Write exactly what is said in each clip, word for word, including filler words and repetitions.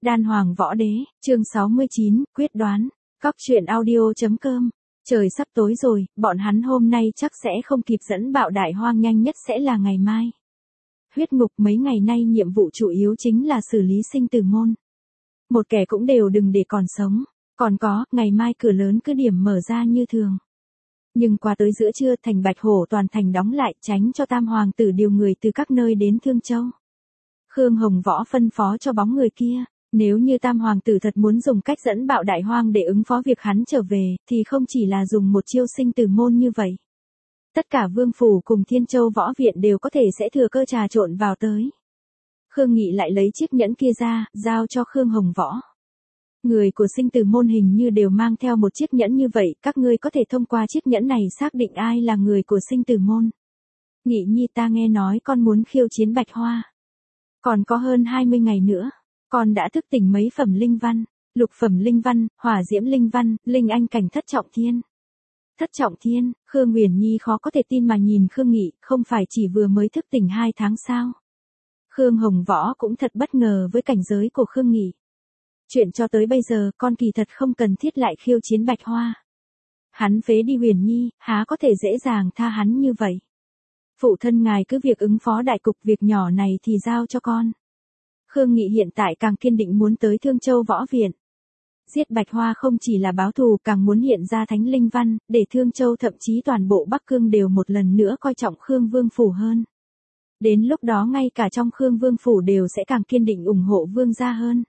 Đan Hoàng Võ Đế, chương sáu mươi chín, quyết đoán. Cóc truyện audio.com. Trời sắp tối rồi, bọn hắn hôm nay chắc sẽ không kịp dẫn bạo đại hoang, nhanh nhất sẽ là ngày mai. Huyết ngục mấy ngày nay nhiệm vụ chủ yếu chính là xử lý sinh tử môn. Một kẻ cũng đều đừng để còn sống. Còn có, ngày mai cửa lớn cứ điểm mở ra như thường. Nhưng qua tới giữa trưa, thành Bạch Hổ toàn thành đóng lại, tránh cho Tam Hoàng tử điều người từ các nơi đến Thương Châu. Khương Hồng Võ phân phó cho bóng người kia, nếu như Tam Hoàng tử thật muốn dùng cách dẫn bạo đại hoang để ứng phó việc hắn trở về, thì không chỉ là dùng một chiêu sinh tử môn như vậy. Tất cả vương phủ cùng Thiên Châu võ viện đều có thể sẽ thừa cơ trà trộn vào tới. Khương Nghị lại lấy chiếc nhẫn kia ra, giao cho Khương Hồng Võ. Người của sinh tử môn hình như đều mang theo một chiếc nhẫn như vậy, các ngươi có thể thông qua chiếc nhẫn này xác định ai là người của sinh tử môn. Nghị nhi, ta nghe nói con muốn khiêu chiến Bạch Hoa. Còn có hơn hai mươi ngày nữa, con đã thức tỉnh mấy phẩm linh văn, lục phẩm linh văn, hỏa diễm linh văn, linh anh cảnh thất trọng thiên. Thất trọng thiên, Khương Uyển Nhi khó có thể tin mà nhìn Khương Nghị, không phải chỉ vừa mới thức tỉnh hai tháng sao. Khương Hồng Võ cũng thật bất ngờ với cảnh giới của Khương Nghị. Chuyện cho tới bây giờ, con kỳ thật không cần thiết lại khiêu chiến Bạch Hoa. Hắn phế đi Huyền Nhi, há có thể dễ dàng tha hắn như vậy. Phụ thân ngài cứ việc ứng phó đại cục, việc nhỏ này thì giao cho con. Khương Nghị hiện tại càng kiên định muốn tới Thương Châu võ viện. Giết Bạch Hoa không chỉ là báo thù, càng muốn hiện ra thánh linh văn, để Thương Châu thậm chí toàn bộ Bắc Cương đều một lần nữa coi trọng Khương Vương Phủ hơn. Đến lúc đó ngay cả trong Khương Vương Phủ đều sẽ càng kiên định ủng hộ Vương gia hơn.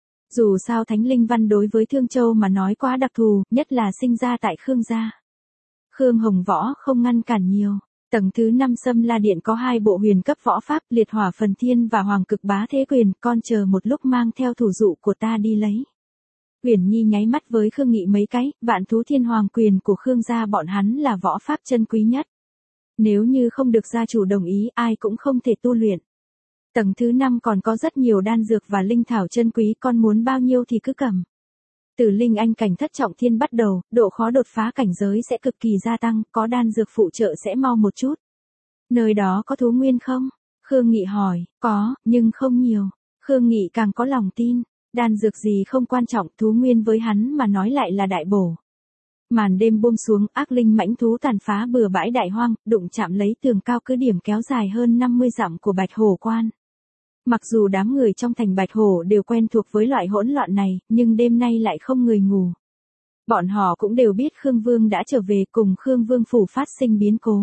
Dù sao thánh linh văn đối với Thương Châu mà nói quá đặc thù, nhất là sinh ra tại Khương gia. Khương Hồng Võ không ngăn cản nhiều. Tầng thứ năm Sâm La Điện có hai bộ huyền cấp võ pháp, Liệt Hỏa Phần Thiên và Hoàng Cực Bá Thế Quyền, con chờ một lúc mang theo thủ dụ của ta đi lấy. Uyển Nhi nháy mắt với Khương Nghị mấy cái, Vạn Thú Thiên Hoàng Quyền của Khương gia bọn hắn là võ pháp chân quý nhất. Nếu như không được gia chủ đồng ý, ai cũng không thể tu luyện. Tầng thứ năm còn có rất nhiều đan dược và linh thảo chân quý, con muốn bao nhiêu thì cứ cầm. Từ linh anh cảnh thất trọng thiên bắt đầu, độ khó đột phá cảnh giới sẽ cực kỳ gia tăng, có đan dược phụ trợ sẽ mau một chút. Nơi đó có thú nguyên không? Khương Nghị hỏi, có, nhưng không nhiều. Khương Nghị càng có lòng tin, đan dược gì không quan trọng, thú nguyên với hắn mà nói lại là đại bổ. Màn đêm buông xuống, ác linh mãnh thú tàn phá bừa bãi đại hoang, đụng chạm lấy tường cao cứ điểm kéo dài hơn năm mươi dặm của Bạch Hổ Quan. Mặc dù đám người trong thành Bạch Hổ đều quen thuộc với loại hỗn loạn này, nhưng đêm nay lại không người ngủ. Bọn họ cũng đều biết Khương Vương đã trở về, cùng Khương Vương Phủ phát sinh biến cố.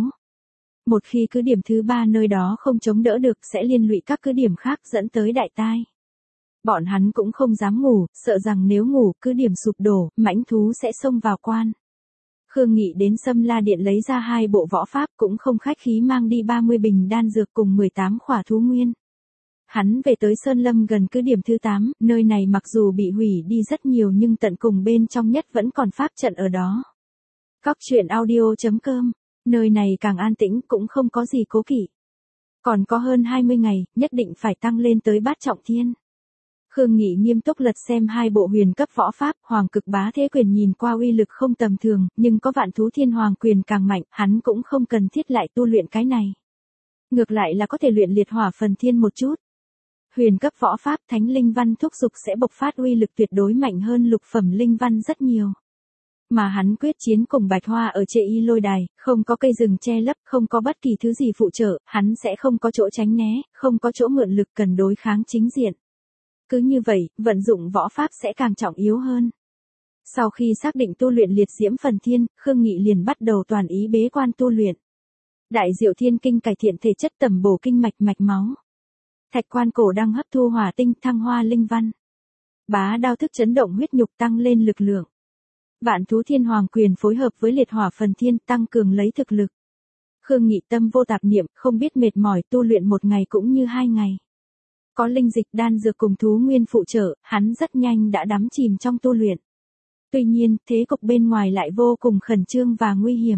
Một khi cứ điểm thứ ba nơi đó không chống đỡ được sẽ liên lụy các cứ điểm khác dẫn tới đại tai. Bọn hắn cũng không dám ngủ, sợ rằng nếu ngủ cứ điểm sụp đổ, mãnh thú sẽ xông vào quan. Khương Nghị đến Sâm La Điện lấy ra hai bộ võ pháp, cũng không khách khí mang đi ba mươi bình đan dược cùng mười tám khỏa thú nguyên. Hắn về tới Sơn Lâm gần cứ điểm thứ tám, nơi này mặc dù bị hủy đi rất nhiều nhưng tận cùng bên trong nhất vẫn còn pháp trận ở đó. Cóc truyện audio.com, nơi này càng an tĩnh cũng không có gì cố kỵ. Còn có hơn hai mươi ngày, nhất định phải tăng lên tới bát trọng thiên. Khương Nghị nghiêm túc lật xem hai bộ huyền cấp võ pháp, Hoàng Cực Bá Thế Quyền nhìn qua uy lực không tầm thường, nhưng có Vạn Thú Thiên Hoàng Quyền càng mạnh, hắn cũng không cần thiết lại tu luyện cái này. Ngược lại là có thể luyện Liệt Hỏa Phần Thiên một chút. Huyền cấp võ pháp thánh linh văn thúc dục sẽ bộc phát uy lực tuyệt đối mạnh hơn lục phẩm linh văn rất nhiều. Mà hắn quyết chiến cùng Bạch Hoa ở Trệ Y Lôi Đài, không có cây rừng che lấp, không có bất kỳ thứ gì phụ trợ, hắn sẽ không có chỗ tránh né, không có chỗ mượn lực cần đối kháng chính diện. Cứ như vậy, vận dụng võ pháp sẽ càng trọng yếu hơn. Sau khi xác định tu luyện Liệt Diễm Phần Thiên, Khương Nghị liền bắt đầu toàn ý bế quan tu luyện. Đại Diệu Thiên Kinh cải thiện thể chất, tầm bổ kinh mạch mạch máu. Thạch Quan Cổ đang hấp thu hỏa tinh, thăng hoa linh văn. Bá Đao thức chấn động huyết nhục, tăng lên lực lượng. Vạn Thú Thiên Hoàng Quyền phối hợp với Liệt Hỏa Phần Thiên, tăng cường lấy thực lực. Khương Nghị tâm vô tạp niệm, không biết mệt mỏi, tu luyện một ngày cũng như hai ngày. Có linh dịch, đan dược cùng thú nguyên phụ trợ, hắn rất nhanh đã đắm chìm trong tu luyện. Tuy nhiên, thế cục bên ngoài lại vô cùng khẩn trương và nguy hiểm.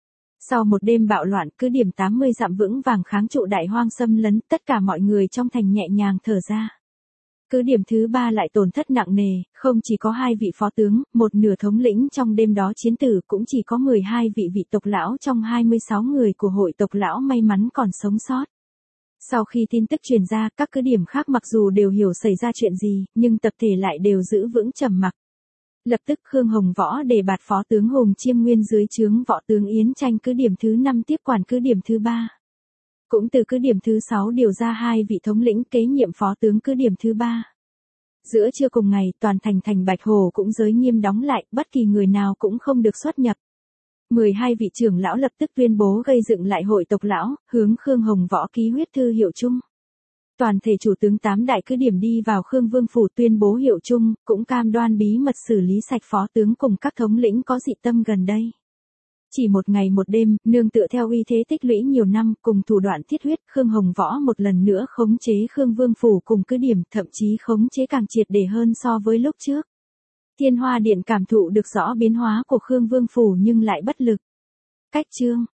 Sau một đêm bạo loạn, cứ điểm tám mươi dặm vững vàng kháng trụ đại hoang xâm lấn, tất cả mọi người trong thành nhẹ nhàng thở ra. Cứ điểm thứ ba lại tổn thất nặng nề, không chỉ có hai vị phó tướng, một nửa thống lĩnh trong đêm đó chiến tử, cũng chỉ có mười hai vị vị tộc lão trong hai mươi sáu người của hội tộc lão may mắn còn sống sót. Sau khi tin tức truyền ra, các cứ điểm khác mặc dù đều hiểu xảy ra chuyện gì, nhưng tập thể lại đều giữ vững trầm mặc. Lập tức Khương Hồng Võ đề bạt Phó tướng Hùng Chiêm Nguyên dưới trướng Võ tướng Yến Tranh cứ điểm thứ năm tiếp quản cứ điểm thứ ba. Cũng từ cứ điểm thứ sáu điều ra hai vị thống lĩnh kế nhiệm phó tướng cứ điểm thứ ba. Giữa trưa cùng ngày, toàn thành thành Bạch Hồ cũng giới nghiêm đóng lại, bất kỳ người nào cũng không được xuất nhập. mười hai vị trưởng lão lập tức tuyên bố gây dựng lại hội tộc lão, hướng Khương Hồng Võ ký huyết thư hiệu chung. Toàn thể chủ tướng tám đại cứ điểm đi vào Khương Vương phủ tuyên bố hiệu chung, cũng cam đoan bí mật xử lý sạch phó tướng cùng các thống lĩnh có dị tâm gần đây. Chỉ một ngày một đêm, nương tựa theo uy thế tích lũy nhiều năm, cùng thủ đoạn thiết huyết, Khương Hồng Võ một lần nữa khống chế Khương Vương phủ cùng cứ điểm, thậm chí khống chế càng triệt để hơn so với lúc trước. Thiên Hoa Điện cảm thụ được rõ biến hóa của Khương Vương phủ nhưng lại bất lực. Cách chương